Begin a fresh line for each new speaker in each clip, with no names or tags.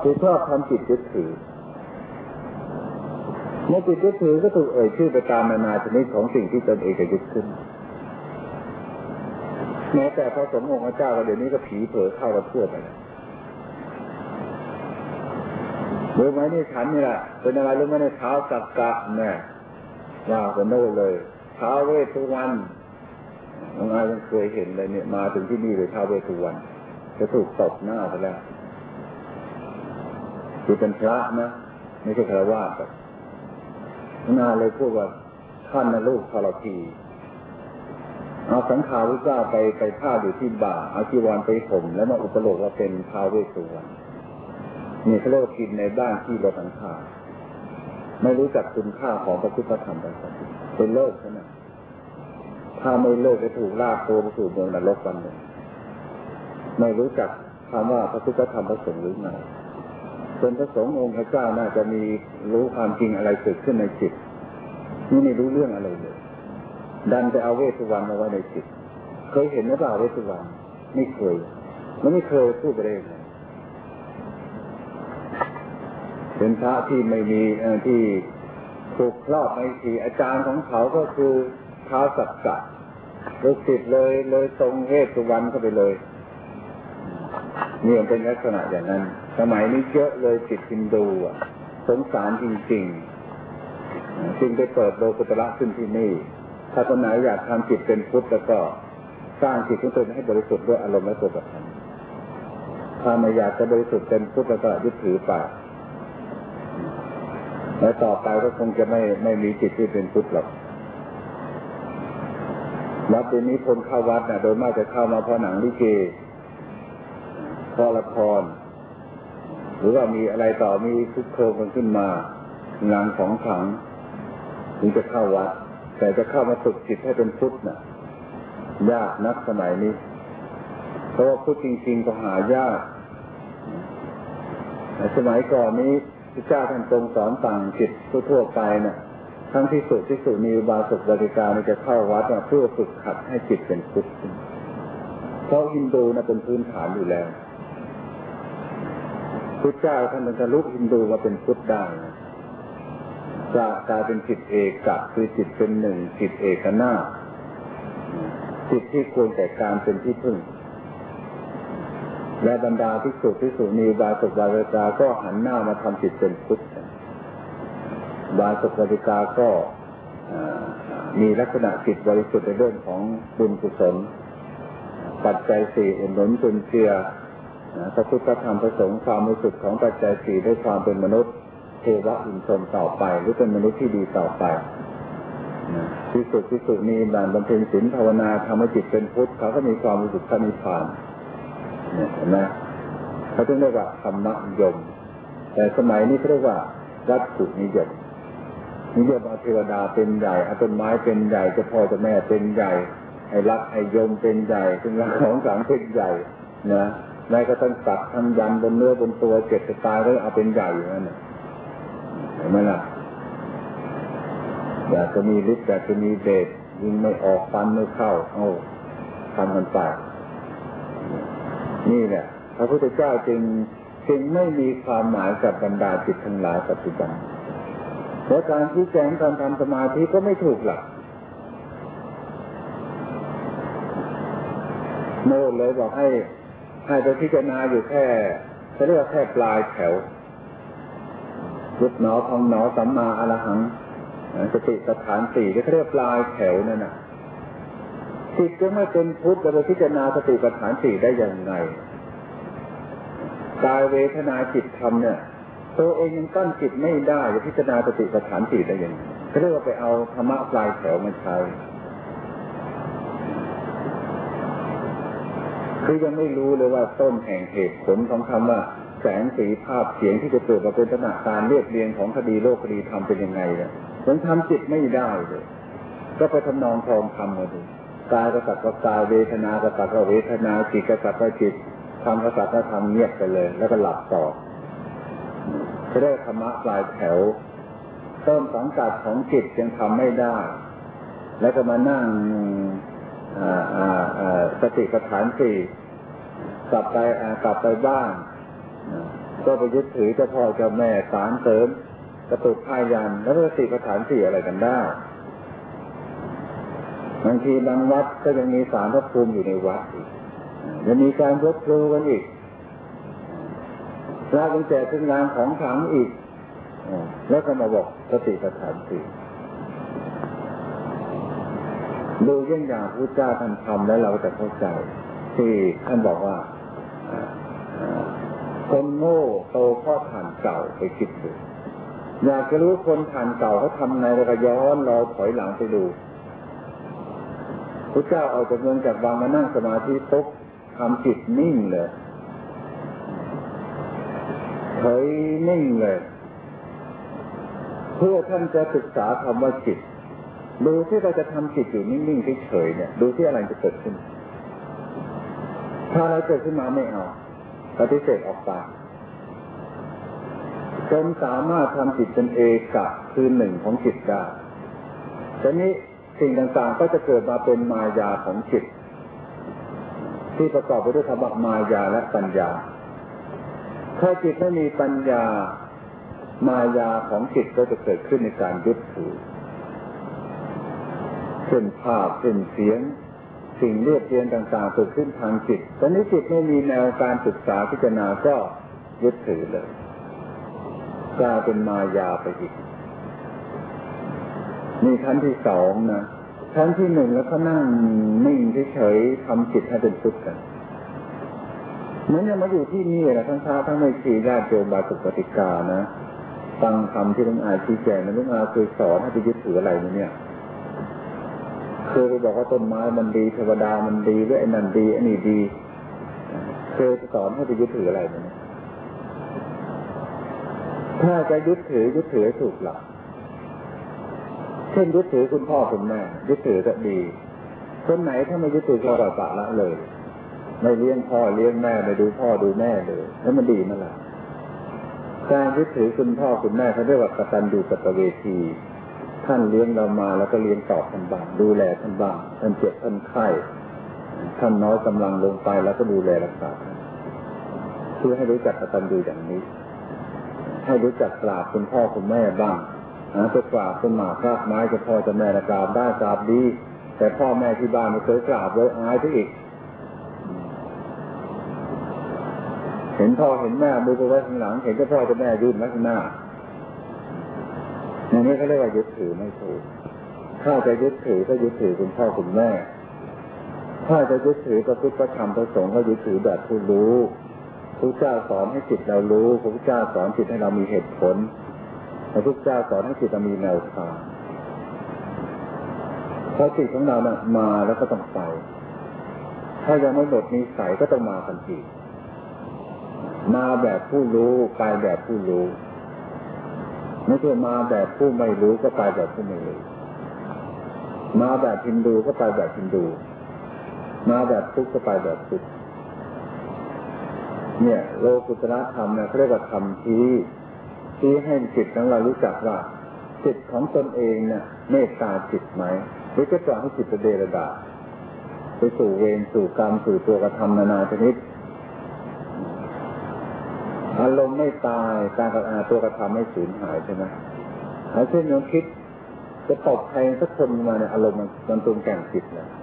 คือชอบทำจิตยึดถือเมื่อจิตยึดถือก็ถูกเอ่ยชื่อไปตามนานาชนิดของสิ่งที่ตนเองจะยึดขึ้นแม้แต่พระสงฆ์องค์เจ้าเดี๋ยวนี้ก็ผีเผลอเข้ากันทั่วไปรู้ไหมนี่ฉันนี่แหละเป็นอะไรรู้ไหมในเท้าสักกะเนี่ยว่ากันโน่เลยเท้าเวสสุวรรณน้องอายยังเคยเห็นเลยเนี่ยมาถึงที่นี่เลยเท้าเวสสุวรรณจะถูกตบหน้าไปแล้วคือเป็นพระนะไม่ใช่ฆราวาสแบบน้าเลยพูดว่าท่านนะลูกทรพีเอาสังขารพระเจ้าไปผ้าอยู่ที่บ่าเอาจีวรไปห่มแล้วมาอุปโลกว่าเป็นท้าวเวสสุวรรณนี่เขาเรียกว่ากินในบ้านที่เราสังขารไม่รู้จักคุณค่าของพระพุทธธรรมประเสริฐเป็นเลิกใช่ไหมถ้าไม่เลิกจะถูกลากตัวไปสู่เมืองนรกวันหนึ่งไม่รู้จักคำว่าพระพุทธธรรมประสงค์หรือไงส่วนพระสงฆ์องค์พระเจ้าน่าจะมีรู้ความจริงอะไรเกิดขึ้นในจิตนี่ไม่รู้เรื่องอะไรเลยดันไปเอาเวสสุวรรณมาไว้ในจิตเคยเห็นหรือเปล่าเวสสุวรรณไม่เคยมันไม่เคยพูดไปเลยเป็นพระที่ไม่มีที่ถูกครอบในทีอาจารย์ของเขาก็คือท้าวสักกะลูกศิษย์เลยทรงเวสสุวรรณเข้าไปเลยนี่เป็นลักษณะอย่างนั้นสมัยนี้เยอะเลยจิตฮินดูสงสารจริงๆจึงได้เปิดโลกุตระขึ้นที่นี่ถ้าคนไหนอยากทำจิตเป็นพุทธแล้วก็สร้างจิตของตนให้บริสุทธิ์ด้วยอารมณ์และตัวธรรมถ้าไม่อยากจะบริสุทธิ์เป็นพุทธก็ยึดถือไปและต่อไปก็คงจะไม่มีจิตที่เป็นพุทธหรอกวัดนี้คนเข้าวัดนะโดยมากจะเข้ามาเพราะหนังลิเกเพราะละครหรือว่ามีอะไรต่อมีคึกโครมกันขึ้นมางานของขลังถึงจะเข้าวัดแต่จะเข้ามาฝึกจิตให้เป็นพุทธน่ะยากนักสมัยนี้เพราะว่าพุทธจริงๆก็หายากแต่สมัยก่อนนี้พระเจ้าท่านทรงสอนสั่งจิตทั่วไปน่ะทั้งที่สุดมีอุบาสกบาสิกานี่จะเข้าวัดเพื่อฝึกขัดให้จิตเป็นพุทธเพราะฮินดูน่ะเป็นพื้นฐานอยู่แล้วพระเจ้าท่านจะลุกฮินดูมาเป็นพุทธได้จะกลายเป็นจิตเอกะคือจิตเป็นหนึ่งจิตเอกนาถจิตที่ควรแก่การเป็นที่พึ่งและบรรดาภิกษุณีอุบาสกบาสิกาก็หันหน้ามาทำจิตเป็นพุทธอุบาสกบาสิกาก็มีลักษณะจิตบริสุทธิ์ในเรื่องของบุญกุศลปัจจัยสี่อุดหนุนจุนเจือพระพุทธธรรมประสงค์ความบริสุทธิ์ของปัจจัยสี่ด้วยความเป็นมนุษย์เทวะอินทร์ต่อไปหรือเป็นมนุษย์ที่ดีต่อไปภิกษุณีบำเพ็ญศีลภาวนาทำให้จิตเป็นพุทธเขาก็มีความรู้สึกพระนิพพานเห็นไหมเขาต้องเรียกว่าธรรมนิยมแต่สมัยนี้เขาเรียกว่าวัตถุนิยมเอาเทวดาเป็นใหญ่เอาต้นไม้เป็นใหญ่เจ้าพ่อเจ้าแม่เป็นใหญ่ไอ้รักไอ้ยมเป็นใหญ่ซึ่งรักของสังเป็นใหญ่นะนายก็ต้องตัดทั้งยันบนเนื้อบนตัวเจ็บจะตายแล้วเอาเป็นใหญ่อย่างนั้นเห็นไหมล่ะอยากจะมีฤทธิ์อยากจะมีเดชยิงไม่ออกฟันไม่เข้าทำกันไปนี่แหละพระพุทธเจ้าจึงไม่มีความหมายกับบรรดาจิตทั้งหลายปัจจุบันเพราะการชี้แจงการทำสมาธิก็ไม่ถูกหลักโน่นเลยบอกให้ไปพิจารณาอยู่แค่จะเรียกว่าแค่ปลายแถวยุบหนอพองหนอสัมมาอรหังสติปัฏฐานสี่ที่เรียกปลายแถวนั่นน่ะจิตจะไม่เป็นพุทธจะพิจารณาสติปัฏฐานสี่ได้อย่างไรกายเวทนาจิตธรรมเนี่ยตัวเองยังตั้งจิตไม่ได้จะพิจารณาสติปัฏฐานสี่ได้อย่างไรเขาเรียกว่าไปเอาธรรมะปลายแถวมาใช้คือยังไม่รู้เลยว่าต้นแห่งเหตุผลของคำว่าแสงสีภาพเสียงที่จะเกิดมาเป็นลักษณะการเรียบเรียงของคดีโลกคดีธรรมเป็นยังไงเนี่ยยังทำจิตไม่ได้เลยก็ไปทำนองทองคำมาดูกายก็สักว่ากายเวทนาก็สักว่าเวทนาจิตก็สักว่าจิตธรรมก็สักว่าธรรมเงียบไปเลยแล้วก็หลับต่อจะได้ธรรมะปลายแถวต้นสังกัดของจิตยังทำไม่ได้แล้วก็มานั่งสติปัฏฐานสี่กลับไปบ้านก็ไปยึดถือเจ้าพ่อเจ้าแม่ศาลเสริมกระตุกพายันแล้วก็สติปัฏฐานสี่อะไรกันได้บางทีบางวัดก็ยังมีศาลพระภูมิอยู่ในวัดอีกยังมีการยกครูกันอีกพระเป็นแจกเครื่องรางของขลังอีกแล้วก็มาบอกสติปัฏฐานสี่ดูเยี่ยงอย่างพระเจ้าท่านทำแล้วเราจะเข้าใจที่ท่านบอกว่าคนโง่โตเพราะฐานเก่าไปคิดดูอยากจะรู้คนฐานเก่าเขาทำไงเราก็ย้อนเราถอยหลังไปดูพระเจ้าเอาจากเมืองจากวังมานั่งสมาธิปุ๊บทำจิตนิ่งเลยเฉยนิ่งเลยเพื่อท่านจะศึกษาคำว่าจิตดูที่เราจะทำจิตอยู่นิ่งๆเฉยๆเนี่ยดูที่อะไรจะเกิดขึ้นถ้าอะไรเกิดขึ้นมาไม่เอาปฏิเสธออกไปจนสามารถทำจิตเป็นเอกะคือหนึ่งของจิตได้ทีนี้สิ่งต่างๆก็จะเกิดมาเป็นมายาของจิตที่ประกอบไปด้วยคำว่ามายาและปัญญาถ้าจิตไม่มีปัญญามายาของจิตก็จะเกิดขึ้นในการยึดถือเช่นภาพเช่นเสียงสิ่งเรียบเรียงต่างๆเกิดขึ้นทางจิตตอนนี้จิตไม่มีแนวการศึกษาพิจารณาก็ยึดถือเลยกลายเป็นมายาไปอีกนี่ขั้นที่สองนะขั้นที่หนึ่งแล้วก็นั่งนิ่งเฉยๆทำจิตให้เป็นพุทธกันเหมือนยังมาอยู่ที่นี่นะทั้งพระทั้งแม่ชีญาติโยมบาสุปฏิกานะฟังคำที่หลวงอาชี้แจงนะหลวงอาเคยสอนให้ไปยึดถืออะไรเนี่ยเคยไปบอกว่าต้นไม้มันดีเทวดามันดีหรือไอ้นั่นดีไอ้นี่ดีเคยสอนให้ไปยึดถืออะไรเนี่ยถ้าจะยึดถือให้ถูกหลักเช่นยึดถือคุณพ่อคุณแม่ยึดถือก็ดีคนไหนถ้าไม่ยึดถือก็ปล่อยปละละเลยไม่เลี้ยงพ่อเลี้ยงแม่ไม่ดูพ่อดูแม่เลยแล้วมันดีมั้ยล่ะการยึดถือคุณพ่อคุณแม่เขาเรียกว่ากตัญญูกตเวทีท่านเลี้ยงเรามาแล้วก็เลี้ยงตอบท่านบ้างดูแลท่านบ้างท่านเจ็บท่านไข้ท่านน้อยกำลังลงไปแล้วก็ดูแลรักษาเพื่อให้รู้จักกตัญญูอย่างนี้ให้รู้จักกราบคุณพ่อคุณแม่บ้างจะกราบต้นหมากรากไม้จะพ่อจะแม่กราบได้กราบดีแต่พ่อแม่ที่บ้านไม่เคยกราบเลยอายที่อีกเห็นพ่อเห็นแม่มือไปไว้ข้างหลังเห็นแต่พ่อจะแม่ยื่นไว้ข้างหน้าอย่างนี้เขาเรียกว่ายึดถือไม่ถูกถ้าจะยึดถือก็ยึดถือคุณพ่อคุณแม่ถ้าจะยึดถือพระพุทธพระธรรมพระสงฆ์ก็ยึดถือแบบผู้รู้พระเจ้าสอนให้จิตเรารู้พระพุทธเจ้าสอนจิตให้เรามีเหตุผลพระพุทธเจ้าสอนให้จิตเรามีแนวทางพอจิตของเราเนี่ยมาแล้วก็ต้องไปถ้ายังไม่หมดนิสัยก็ต้องมาทันทีมาแบบผู้รู้ไปแบบผู้รู้ไม่ใช่มาแบบผู้ไม่รู้ก็ไปแบบผู้ไม่รู้มาแบบฮินดูก็ไปแบบฮินดูมาแบบพุทธก็ไปแบบพุทธเนี่ยโลกุตระธรรมเนี่ยเขาเรียกว่าธรรมที่ให้จิตของเรารู้จักว่าจิตของตนเองเนี่ยเมตตาจิตไหมหรือจะปล่อยให้จิตเดรัจฉานไปสู่เวรสู่กรรมสู่ตัวกระทำนานาชนิดอารมณ์ไม่ตายการกระทำตัวกระทำไม่สูญหายใช่ไหมเช่นน้องคิดจะตบใครสักคนมาเนี่ยอารมณ์มันตรงแก่งจิตแล้ว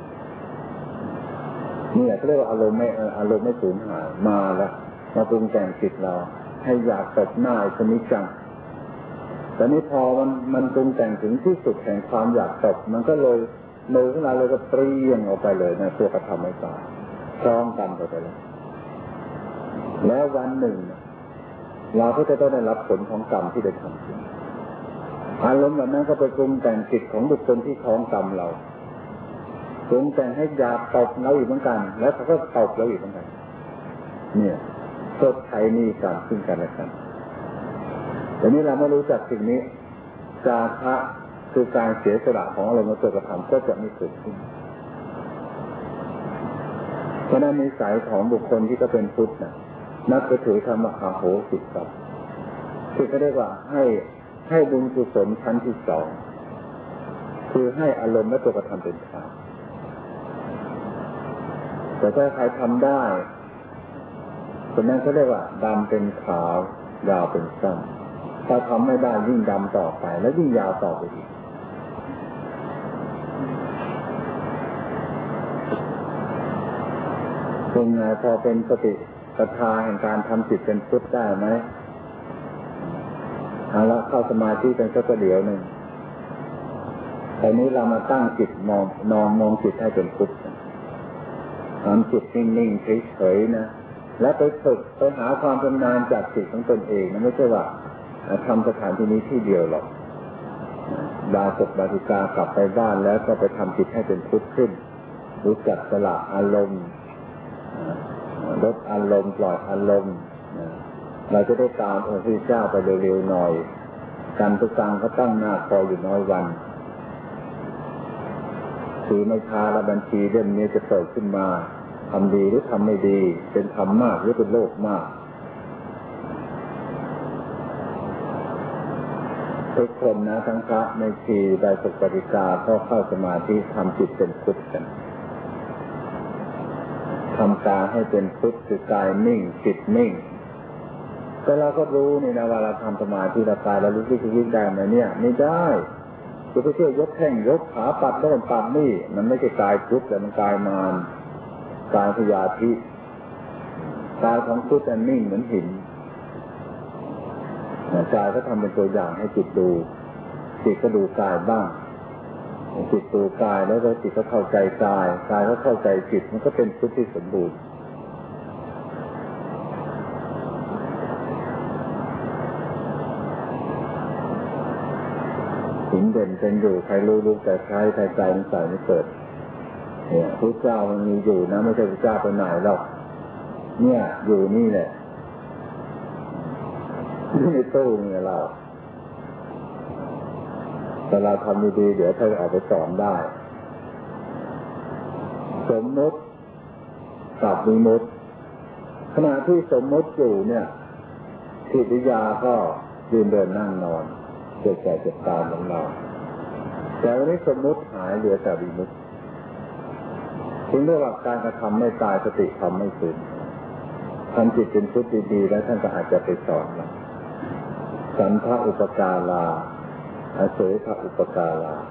นี่แหละเขาเรียกว่าอารมณ์ไม่สูญหายมาแล้วมาตรงแก่งจิตเราให้อยากตบหน้าไอ้คนนี้จังแต่นี่พอมันตรงแต่งถึงที่สุดแห่งความอยากตบมันก็เลยมือของเราเลยก็เปรี้ยงออกไปเลยนะตัวกระทำไม่ตายคล้องกันไปเลยแล้ววันหนึ่งเราก็จะต้องได้รับผลของกรรมที่ได้ทำขึ้นอารมณ์แบบนั้นก็ไปปรุงแต่งจิตของบุคคลที่คล้องกรรมเราปรุงแต่งให้อยากตบเราอีกเหมือนกันแล้วเขาก็ตบเราอีกเหมือนกันเนี่ยชดใช้หนี้กรรมซึ่งกันและกันแต่นี้เราไม่รู้จักสิ่งนี้จาคะคือการเสียสละของอารมณ์ตัวกระทำก็จะไม่เกิดขึ้นเพราะนั้นนิสัยของบุคคลที่ก็เป็นพุทธนะนักถือคำว่าอโหสิกรรมที่เขาเรียกว่าให้บุญกุศลชั้นที่สองคือให้อารมณ์และตัวกระทำเป็นกลาง แต่ถ้าใครทำได้คนนั้นเขาเรียกว่าดำเป็นขาวยาวเป็นสั้นถ้าทำไม่ได้ยิ่งดำต่อไปแล้วยิ่งยาวต่อไปอีกเป็นไงพอเป็นสติปัฏฐานแห่งการทำจิตเป็นพุทธได้ไหมเอาละเข้าสมาธิเป็นสักประเดี๋ยวหนึ่งแต่นี้เรามาตั้งจิตมองจิตให้เป็นพุทธทำจิตนิ่งๆเฉยๆนะแล้วไปฝึกไปหาความชำนาญจากจิตของตนเองนะไม่ใช่ว่าทำสถานที่นี้ที่เดียวหรอกบาศกบาติกากลับไปบ้านแล้วก็ไปทำจิตให้เป็นพุทธขึ้นรู้จักสละอารมณ์ลดอารมณ์ปล่อยอารมณ์เราจะได้ตามองค์พระเจ้าไปเร็วๆหน่อยการทุกตังก็ตั้งหน้าคอยอยู่น้อยวันถือไม่ช้าและบัญชีเรื่องนี้จะเปิดขึ้นมาทำดีหรือทำไม่ดีเป็นธรรมมากหรือเป็นโลกมากทุกคนนะทั้งพระในชีบาศกบาติกาก็เข้าสมาธิทำจิตเป็นพุทธกันทำกายให้เป็นพุทธคือกายนิ่งจิตนิ่งแต่เราก็รู้นี่นะว่าเราทำสมาธิเรากายเรารู้ที่ยิ่งได้ไหมเนี่ยไม่ได้จะไปเที่ยวยกแข้งยกขาปัดโน่นปัดนี่มันไม่ใช่กายพุทธแต่มันกายมารกายพยาธิกายของพุทธอันนิ่งเหมือนหินกายก็ทำเป็นตัวอย่างให้จิตดูจิตก็ดูกายบ้างจิตดูกายแล้วก็จิตก็เข้าใจกายกายก็เข้าใจจิตมันก็เป็นพุทธที่สมบูรณ์หินเด่นเป็นอยู่ใครรู้แต่ใครใจมันใส่ไม่เกิดเนี่ยพระเจ้ามันมีอยู่นะไม่ใช่พระเจ้าไปไหนหรอกเนี่ยอยู่นี่แหละในตู้เนี่ยเราแต่เราทำดีๆเดี๋ยวท่านเอาไปสอนได้สมมุติกับวิมุตติขณะที่สมมุติอยู่เนี่ยจิตวิญญาณก็ยืนเดินนั่งนอนเกิดแก่เจ็บตายของเราแต่วันนี้สมมุติหายเหลือแต่วิมุตติถึงเรื่องการกระทำไม่ตายสติทำไม่สูญทำจิตเป็นพุทธดีๆแล้วท่านก็อาจจะไปสอนเราสันทะอุปการาอาเสทะอุปการา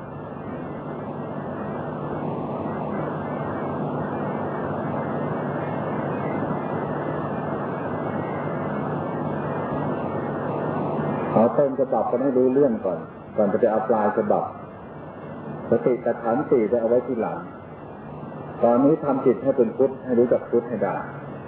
เอาต้นฉบับกันให้รู้เรื่องก่อนจะไปเอาปลายฉบับสติปัฏฐานสี่จะเอาไว้ที่หลังตอนนี้ทำจิตให้เป็นพุทธให้รู้จักพุทธให้ได้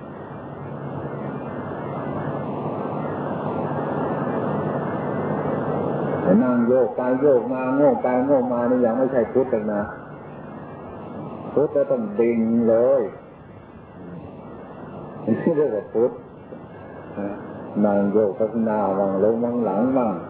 นั่งโยกไปโยกมาโง่ไปโง่มานี่ยังไม่ใช่พุทธเลยนะพุทธจะต้องดิ่งเลยนี่เรียกว่าพุทธนั่งโยกข้างหน้าบ้างลงบ้างหลังบ้าง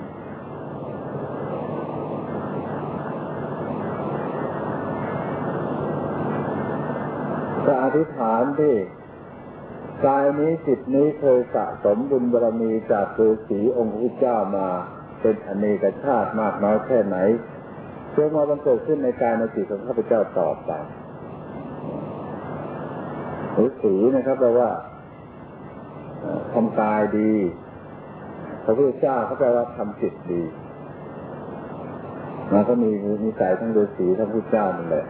ก็อธิษฐานที่กายนี้จิตนี้เคยสะสมบุญบารมีจากฤาษีองค์พระเจ้ามาเป็นอเนกชาติมากน้อยแค่ไหนเพื่อมาบังเกิดขึ้นในกายในจิตของข้าพเจ้าต่อไปฤาษีนะครับแปลว่าทำกายดีพระพุทธเจ้าเขาแปลว่าทำจิตดีมันก็มีนิสัยทั้งฤาษีทั้งพุทธเจ้านั่นแหละ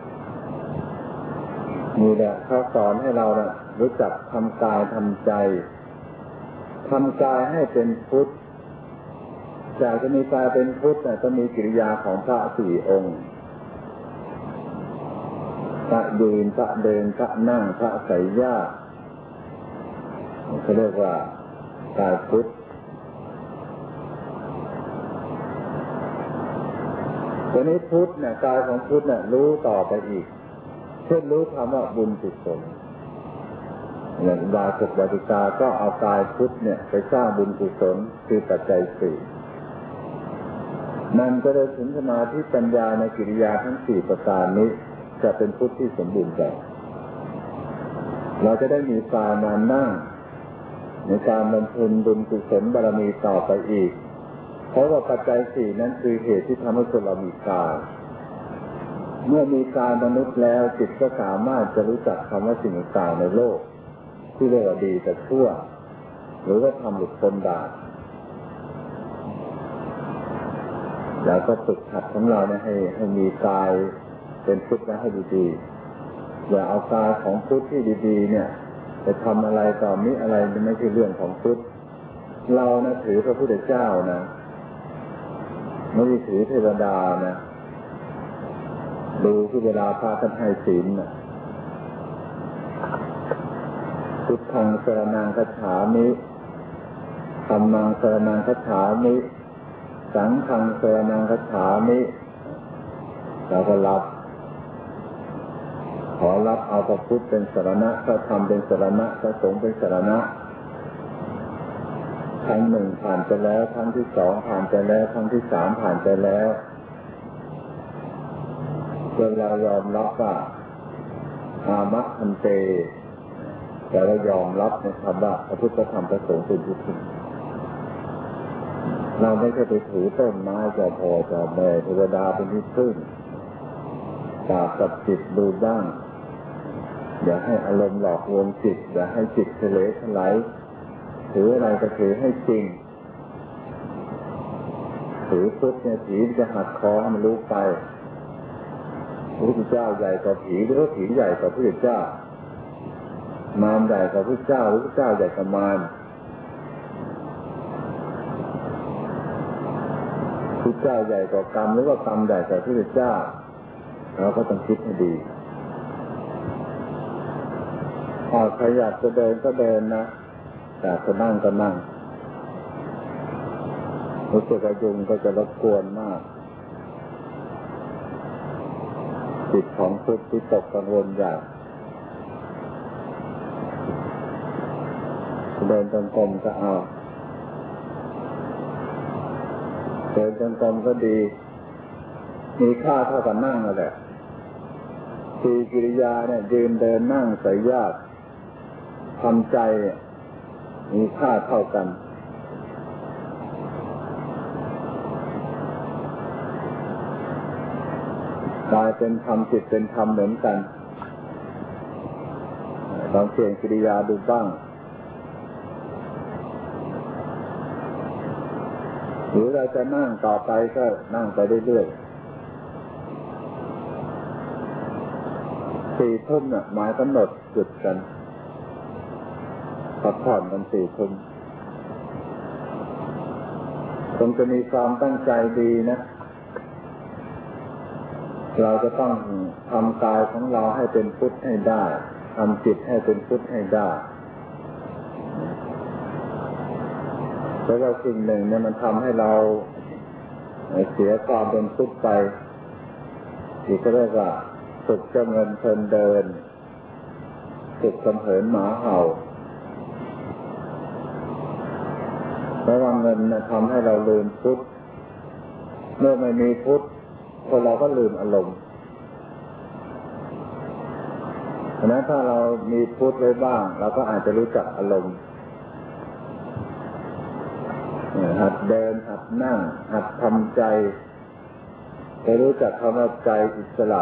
นี่แหละเขาสอนให้เรานะรู้จักทำกายทำใจทำกายให้เป็นพุทธจากจะมีกายเป็นพุทธก็มีกิริยาของพระสี่องค์พระยืนพระเดินพระนั่งพระไสยญาติเขาเรียกว่ากายพุทธตัวนี้พุทธเนี่ยกายของพุทธเนี่ยรู้ต่อไปอีกเช่นรู้คำว่าบุญกุศลอย่างบาศกบาติกาก็เอากายพุทธเนี่ยไปสร้างบุญกุศลคือปัจจัยสี่นั่นก็เลยถึงสมาธิปัญญาในกิริยาทั้งสี่ประการนี้จะเป็นพุทธที่สมบูรณ์แบบเราจะได้มีความมานั่งในการบำเพ็ญบุญกุศลบารมีต่อไปอีกเพราะว่าปัจจัยสี่นั้นคือเหตุที่ทำให้คนเรามีกายเมื่อมีกายมนุษย์แล้วจิตก็สามารถจะรู้จักคำว่าสิ่งต่างในโลกที่เรียกว่าดีแต่ชั่วหรือว่าทำหลุดพ้นได้แล้วก็ฝึกหัดของเราเนี่ยให้มีกายเป็นพุทธนะให้ดีๆอย่าเอากายของพุทธที่ดีๆเนี่ยไปทำอะไรต่อมิอะไรไม่ใช่เรื่องของพุทธเรานะถือพระพุทธเจ้านะไม่ได้ถือเทวดานะดูที่เวลาพระท่านให้ศีลนะพุทธังสรณังคัจฉามิธัมมังสรณังคัจฉามิสังฆังสรณังคัจฉามิเราก็รับขอรับเอาพระพุทธเป็นสรณะพระธรรมเป็นสรณะพระสงฆ์เป็นสรณะครั้งหนึ่งผ่านไปแล้วครั้งที่สองผ่านไปแล้วครั้งที่สามผ่านไปแล้วจนเรายอมรับว่าอามะพันเตแต่เรายอมรับในคำว่าพระพุทธธรรมพระสงฆ์เป็นที่พึ่งเราไม่ใช่ไปถือต้นไม้เจ้าพ่อเจ้าแม่เทวดาเป็นที่พึ่งกราบกับจิตดูบ้างอย่าให้อารมณ์หลอกลวงจิตอย่าให้จิตทะเลทลายถืออะไรก็ถือให้จริงถือพุทธเนี่ยผีจะหักคอให้มันรู้ไปพระพุทธเจ้าใหญ่กว่าผีหรือว่าผีใหญ่กว่าพระพุทธเจ้ามารใหญ่กว่าพระพุทธเจ้าหรือพระพุทธเจ้าใหญ่กว่ามารพระพุทธเจ้าใหญ่กว่ากรรมหรือว่ากรรมใหญ่กว่าพระพุทธเจ้าเราก็ต้องคิดให้ดีใครอยากจะเดินก็เดินนะแต่จะนั่งก็นั่งรู้สึกว่ายุงก็จะรบกวนมากจิตของพุทธที่ตกกังวลอย่างเดินจงกรมก็เอาเดินจงกรมก็ดีมีค่าเท่ากับนั่งนั่นแหละสี่กิริยาเนี่ยยืนเดินนั่งใส่ญาติทำใจมีค่าเท่ากันกายเป็นธรรมจิตเป็นธรรมเหมือนกันลองเปลี่ยนกิริยาดูบ้างหรือเราจะนั่งต่อไปก็นั่งไปเรื่อยๆ 4 ทุ่มน่ะหมายกำหนดจุดกันพักผ่อนกัน4 ทุ่มคงจะมีความตั้งใจดีนะเราจะต้องทำกายของเราให้เป็นพุทธให้ได้ทำจิตให้เป็นพุทธให้ได้เพราะว่าสิ่งหนึ่งเนี่ยมันทำให้เราเสียความเป็นพุทธไปที่ก็เรียกว่าสุขจำเริญเพลินเดินสุขกำเหินหมาเห่าเพราะว่าเงินทำให้เราลืมพุทธเมื่อไม่มีพุทธคนเราก็ลืมอารมณ์ฉะนั้นถ้าเรามีพุทธไว้บ้างเราก็อาจจะรู้จักอารมณ์หัดเดินหัดนั่งหัดทำใจจะรู้จักคำว่าใจอิสระ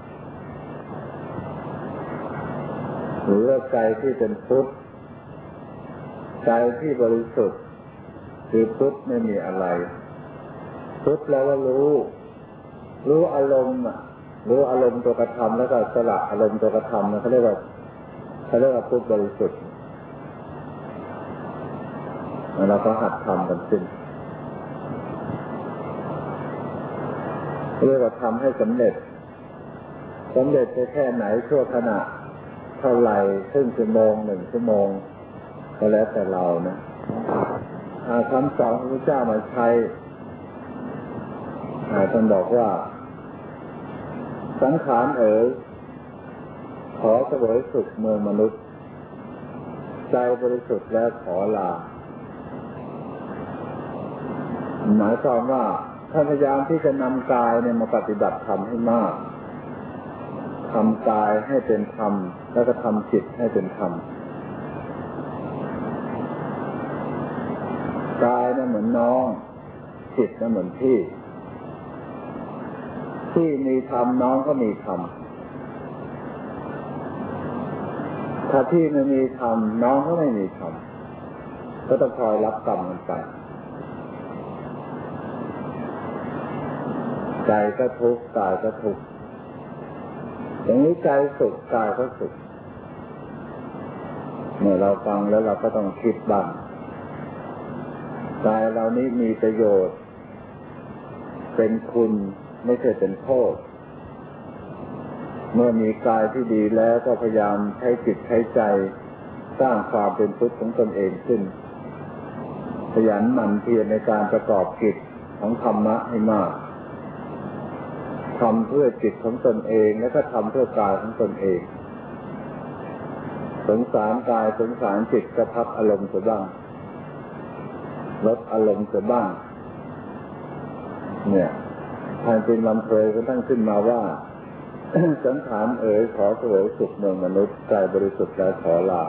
หรือว่าใจที่เป็นพุทธใจที่บริสุทธิ์คือพุทธไม่มีอะไรพุทธแล้วว่ารู้อารมณ์รู้อารมณ์ตัวกระทำแล้วก็สละอารมณ์ตัวกระทำนะเขาเรียกว่าพุทธบริสุทธิ์เราก็หัดทำกันสิ้นเรียกว่าทำให้สำเร็จไปแค่ไหนชั่วขณะเท่าไหร่ครึ่งชั่วโมง1 ชั่วโมงก็แล้วแต่เรานะคำสอนของพระเจ้ามาใช้ท่านบอกว่าสังขารขอเสวยสุขเมืองมนุษย์ใจบริสุทธิ์แล้วขอลาหมายความว่าพยายามที่จะนำกายเนี่ยมาปฏิบัติธรรมให้มากทำกายให้เป็นธรรมแล้วก็ทำจิตให้เป็นธรรมกายน่ะเหมือนน้องจิตน่ะเหมือนพี่มีธรรมน้องก็มีธรรมถ้าพี่ไม่มีธรรมน้องก็ไม่มีธรรมก็ต้องคอยรับกรรมกันไปใจก็ทุกข์กายก็ทุกข์อย่างนี้ใจสุขกายก็สุขเมื่อเราฟังแล้วเราก็ต้องคิดบ้างกายเรานี้มีประโยชน์เป็นคุณไม่ใช่เป็นโทษเมื่อมีกายที่ดีแล้วก็พยายามใช้จิตใช้ใจสร้างความเป็นพุทธของตนเองขึ้นขยันหมั่นเพียรในการประกอบกิจของธรรมะให้มากทำเพื่อจิตของตนเองแล้วก็ทำเพื่อกายของตนเองสงสารกายสงสารจิตก็พักอารมณ์เสียบ้างลดอารมณ์เสียบ้างเนี่ยท่านจึงลำเพยก็ตั้งขึ้นมาว่า สังขารขอเสวยสุขเมืองมนุษย์ใจบริสุทธิ์แล้วขอลา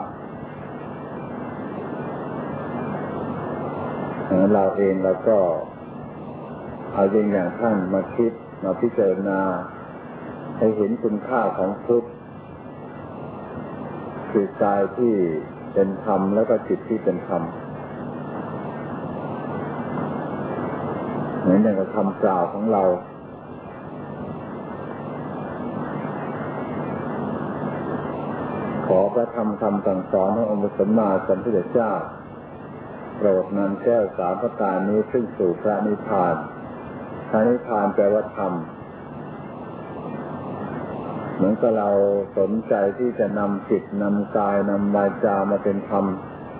เราเองเราก็เอาอย่างท่านมาคิดมาพิจารณาให้เห็นคุณค่าของพุทธคือกายที่เป็นธรรมแล้วก็จิตที่เป็นธรรมเหมือนอย่างกับคำกล่าวของเราขอพระธรรมคำสั่งสอนขององค์พระสัมมาสัมพุทธเจ้าโปรดนำแก้วสามประการนี้ขึ้นสู่พระนิพพานพระนิพพานแปลว่าธรรมเหมือนกับเราสนใจที่จะนำจิตนำกายนำวาจามาเป็นธรรม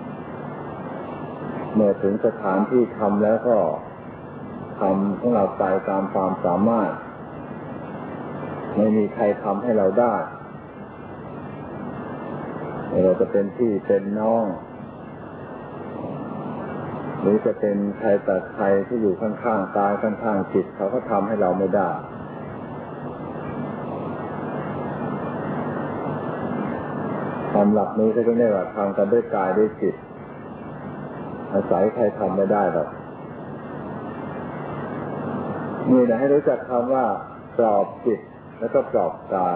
เมื่อถึงสถานที่ทำแล้วก็ทำของเราไปตามความสามารถไม่มีใครทำให้เราได้เราจะเป็นพี่เป็นน้องหรือจะเป็นใครแต่ใครที่อยู่ข้างๆกายข้างๆจิตเขาก็ทำให้เราไม่ได้ความหลักนี้ก็ต้องเรียกว่าทำกันด้วยกายด้วยจิตอาศัยใครทำไม่ได้หรอกนี่นะให้รู้จักคำว่าปลอบจิตแล้วก็ปลอบกาย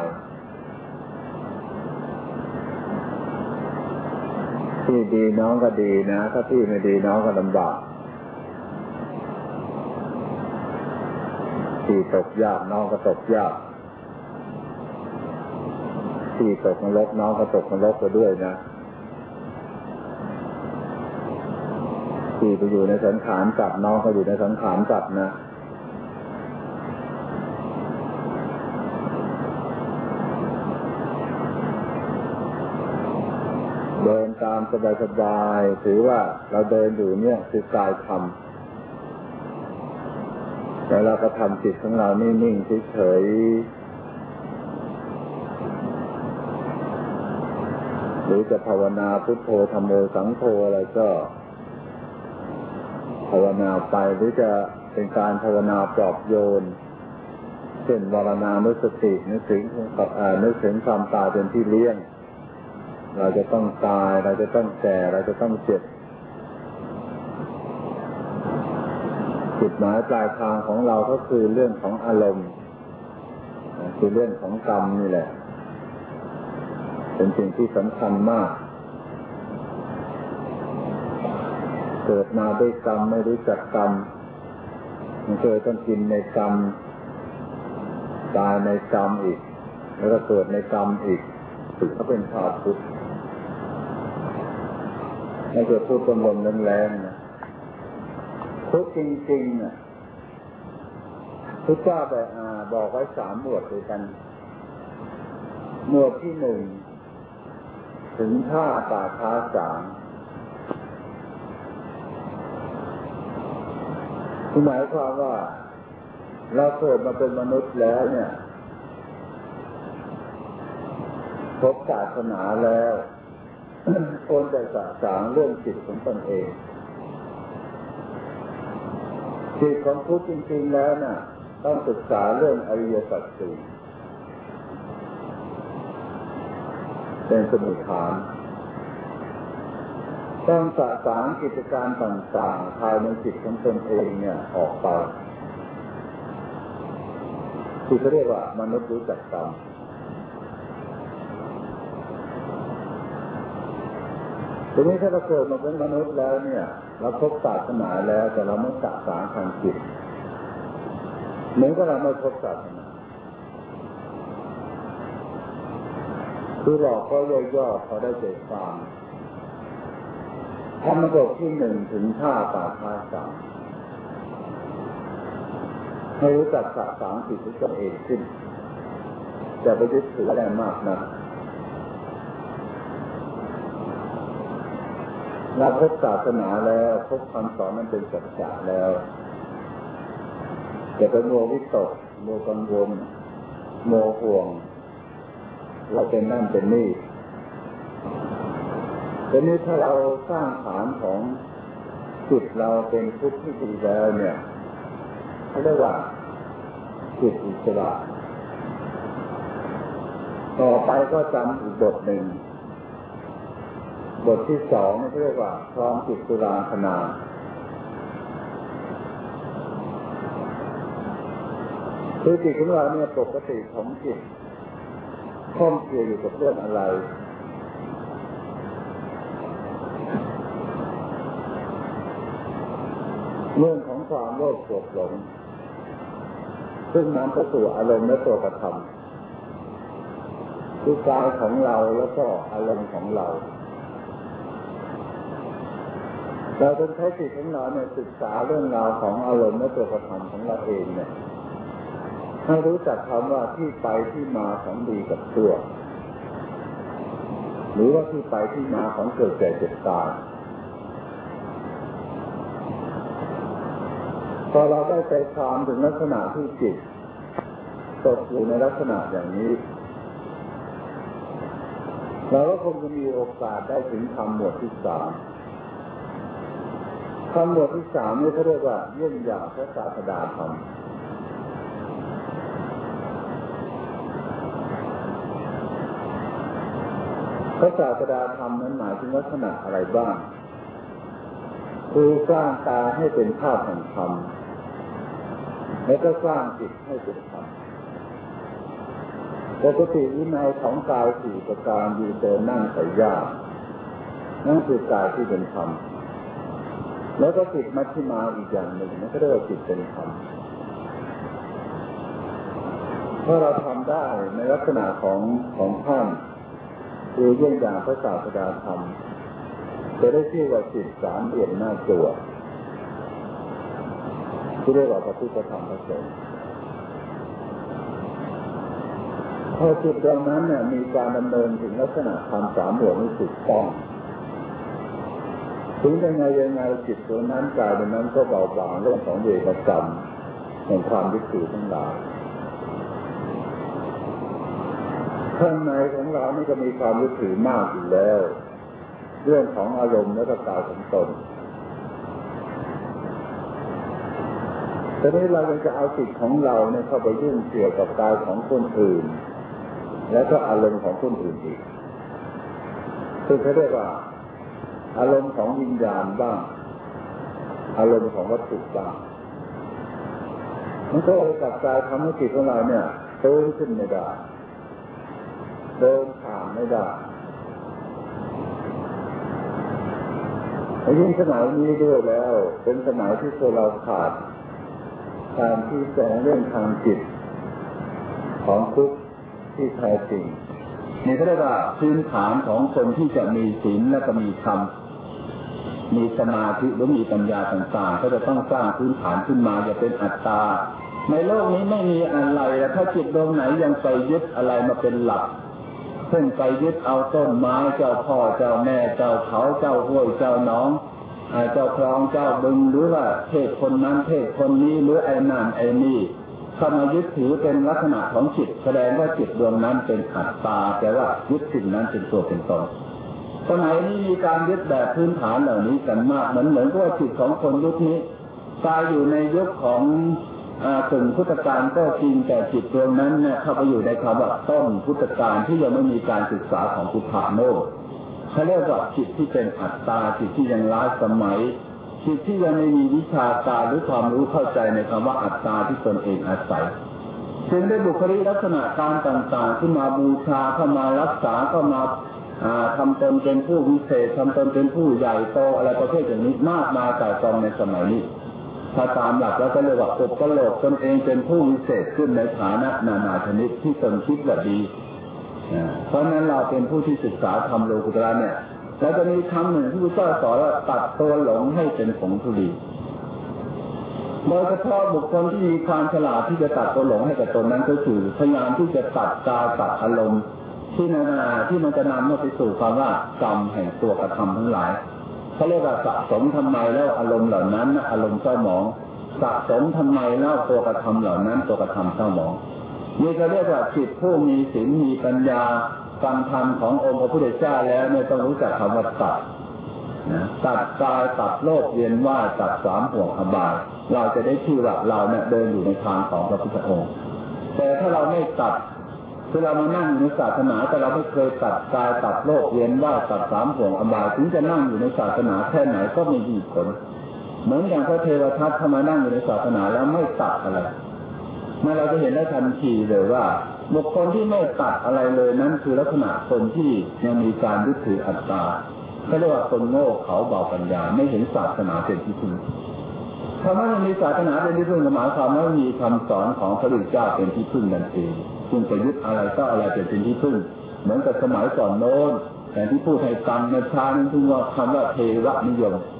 ที่ดีน้องก็ดีนะถ้าที่ไม่ดีน้องก็ลำบากที่ตกยากน้องก็ตกยากที่ตกนรกน้องก็ตกนรกไปด้วยนะที่ไปอยู่ในสังขารสัตว์น้องก็อยู่ในสังขารสัตว์นะเดินตามสบายๆถือว่าเราเดินอยู่เนี่ยคือกายธรรมแล้วเราก็ทำจิตของเรานิ่งๆเฉยๆหรือจะภาวนาพุทโธธัมโมสังโฆอะไรก็ภาวนาไปหรือจะเป็นการภาวนาปลอบโยนเช่นวรณานุสตินึกถึงความตายเป็นที่เลี้ยงเราจะต้องตายเราจะต้องแก่เราจะต้องเจ็บจุดหมายปลายทางของเราก็คือเรื่องของอารมณ์คือเรื่องของกรรมนี่แหละเป็นสิ่งที่สำคัญมากเกิดมาด้วยกรรมไม่รู้จักกรรมมันเคยต้องกินในกรรมตายในกรรมอีกแล้วก็เกิดในกรรมอีกถึงเขาเป็นชาวพุทธไม่ใช่พูดลมๆแรงๆนะพุทธจริงๆน่ะพุทธเจ้าบอกไว้3 หมวดด้วยกันหมวดที่ 1ถึงท่าป่าช้าสางหมายความว่าเราเกิดมาเป็นมนุษย์แล้วเนี่ยพบศาสนาแล้วควรจะสะสางเรื่องจิตของตนเองจิตของพุทธจริงๆแล้วน่ะต้องศึกษาเรื่องอริยสัจ 4เป็นสมุฏฐานต้องสะสางกิจการต่างๆภายในจิตของตนเองเนี่ยออกไปที่เขาเรียกว่ามนุษย์รู้จักกรรมทีนี้ถ้าเราเกิดมาเป็นมนุษย์แล้วเนี่ยเราพบศาสนาแล้วแต่เราไม่ศึกษาทางจิตเหมือนกับเราไม่พบศาสนาคือหลอกก็ย่อๆเขาได้ใจฟังธรรมบทที่ 1 ถึง 5 ปาฐาน 3ให้รู้จักสะสางจิตของตัวเองขึ้นจะไปยึดถืออะไรมากนะเราพบศาสนาแล้วพบคำสอนนั้นเป็นสัจจะแล้วจะเป็นโมวิตกโมกังวลโมห่วงเราเป็นนั่นเป็นนี่ทีนี้ถ้าเราสร้างฐานของจิตเราเป็นพุทธที่ดีแล้วเนี่ยเขาเรียกว่าจิตอิสระต่อไปก็จำอีกบทหนึ่งบทที่ 2นี่เรียกว่าพร้อมจิตสุราคณาคือจิตของเราเนี่ยปกติของจิตข้องเกี่ยวอยู่กับเรื่องอะไรเรื่องของความโลภโกรธหลงซึ่งนำไปสู่อารมณ์และตัวกระทำคือกายของเราแล้วก็อารมณ์ของเราต้องใช้จิตของเราเนี่ยศึกษาเรื่องราวของอารมณ์และตัวกระทำของเราเองเนี่ยให้รู้จักคำว่าที่ไปที่มาของดีกับชั่วหรือว่าที่ไปที่มาของเกิดแก่เจ็บตายพอเราได้ใจความถึงลักษณะที่จิตตกอยู่ในลักษณะอย่างนี้เราก็คงจะมีโอกาสได้ถึงธรรมหมวดที่ 3ธรรมหมวดที่ 3นี่เขาเรียกว่าเยี่ยมอย่างพระศาสดาธรรมพระศาสดาธรรมนั้นหมายถึงลักษณะอะไรบ้างคือสร้างกายให้เป็นภาพแห่งธรรมแล้วก็สร้างจิตให้เป็นธรรมปกติวินัยของกาย4ประการยืนเดินนั่งใส่ย่างนั่นคือกายที่เป็นธรรมแล้วก็จิตมัชฌิมาอีกอย่างหนึ่งนั่นก็เรียกว่าจิตเป็นธรรมถ้าเราทำได้ในลักษณะของท่านคือเยี่ยงอย่างพระศาสดาธรรมจะได้ชื่อว่าจิต3 เอี่ยมหน้าจั่วที่เรียกว่าพระพุทธธรรมพระสงฆ์พอจิตตรงนั้นเนี่ยมีการดำเนินถึงลักษณะธรรม3 หมวดนี้ถูกต้องถึงยังไงจิตตัวนั้นกายตัวนั้นก็เบาบางเรื่องของเวรกรรมแห่งความยึดถือทั้งหลายข้างในของเรานี่ก็มีความยึดถือมากอยู่แล้วเรื่องของอารมณ์และกายของตนแต่นี้เราจะเอาจิตของเราเนี่ยเข้าไปยุ่งเกี่ยวกับกายของคนอื่นและก็อารมณ์ของคนอื่นอีกซึ่งเขาเรียกว่าอารมณ์ของวิญญาณบ้างอารมณ์ของวัตถุบ้างมันก็เลยกับกายทำให้จิตของเราเนี่ยตื่นขึ้นไม่ได้เดินผ่านไม่ได้ยิ่งสมัยนี้ด้วยแล้วเป็นสมัยที่เราขาดการที่แสดงเรื่องทางจิตของทุกข์ที่แท้จริงนี่ก็เรียกว่าพื้นฐานของคนที่จะมีศีลและก็มีธรรมมีสมาธิหรือมีปัญญาต่างๆก็จะต้องสร้างพื้นฐานขึ้นมาอย่าเป็นอัตตาในโลกนี้ไม่มีอะไรแล้วถ้าจิตดวงไหนยังไปยึดอะไรมาเป็นหลักเช่นไปยึดเอาต้นไม้เจ้าพ่อเจ้าแม่เจ้าเขาเจ้าห้วยเจ้าหนองเจ้าคลองเจ้าบึงหรือว่าเทพคนนั้นเทพคนนี้หรือไอ้นั่นไอ้นี่เข้ามายึดถือเป็นลักษณะของจิตแสดงว่าจิตดวงนั้นเป็นอัตตาแต่ว่ายึดสิ่งนั้นเป็นตัวเป็นตนสมัยนี้มีการยึดแบบพื้นฐานเหล่านี้กันมากเหมือนกับว่าจิตของคนยุคนี้ตายอยู่ในยุคของถึงพุทธกาลก็จริงแต่จิตดวงนั้นเนี่ยเข้าไปอยู่ในคำว่าต้นพุทธกาลที่ยังไม่มีการศึกษาของพุทธะโลกเขาเรียกว่าจิตที่เป็นอัตตาจิตที่ยังล้าสมัยจิตที่ยังไม่มีวิชาการหรือความรู้เข้าใจในคำว่าอัตตาที่ตนเองอาศัยจึงได้บุคลิกลักษณะการต่างๆที่มาบูชาเข้ามารักษาเข้ามาทำตนเป็นผู้วิเศษทำตนเป็นผู้ใหญ่โตอะไรประเภทอย่างนี้มากมายกายกองในสมัยนี้ถ้าตามหลักแล้วก็เรียกว่าอุปโลกตนเองเป็นผู้วิเศษขึ้นในฐานะนานาชนิดที่ตนคิดว่าดีเพราะนั้นเราเป็นผู้ที่ศึกษาธรรมโลกุตระเนี่ยแล้วจะมีคำหนึ่งที่พระเจ้าสอนว่าตัดตัวหลงให้เป็นผงธุลีโดยเฉพาะบุคคลที่มีความฉลาดที่จะตัดตัวหลงให้กับตนนั้นก็คือพยายามที่จะตัดกายตัดอารมณ์ที่ที่มันจะนำไปสู่ความว่ากรรมแห่งตัวกระทำทั้งหลายเขาเรียกว่าสะสมทำไมแล้วอารมณ์เหล่านั้นอารมณ์เศร้าหมองสะสมทำไมแล้วตัวกระทำเหล่านั้นตัวกระทำเศร้าหมองนี่ก็เรียกว่าจิตผู้มีศีลมีปัญญาฟังธรรมขององค์พระพุทธเจ้าแล้วเนี่ยต้องรู้จักคำว่าตัดตัดกายตัดโลกเวียนว่ายตัดสามห่วงอบายเราจะได้ชื่อว่าเราเนี่ยเดินอยู่ในทางของพระพุทธองค์แต่ถ้าเราไม่ตัดคือเรามานั่งอยู่ในศาสนาแต่เราไม่เคยตัดกายตัดโลกเวียนว่ายตัดสามห่วงอบายถึงจะนั่งอยู่ในศาสนาแค่ไหนก็ไม่มีผลเหมือนอย่างพระเทวทัตถ้ามานั่งอยู่ในศาสนาแล้วไม่ตัดอะไรมาเราจะเห็นได้ทันทีเลยว่าบุคคลที่ไม่ตัดอะไรเลยนั้นคือลักษณะคนที่ยังมีการยึดถืออัตตาเขาเรียกว่าคนโง่เขาเบาปัญญาไม่เห็นศาสนาเป็นที่พึ่งถ้าไม่มีศาสนาเป็นที่พึ่งหมายความว่ามีคำสอนของพระพุทธเจ้าเป็นที่พึ่งนั่นเองจึงจะยึดอะไรก็อะไรเป็นที่พึ่งเหมือนกับสมัยก่อนโน้นแต่ที่พูดให้กรรมในชานั้นถึงว่าคำว่าเทวนิยม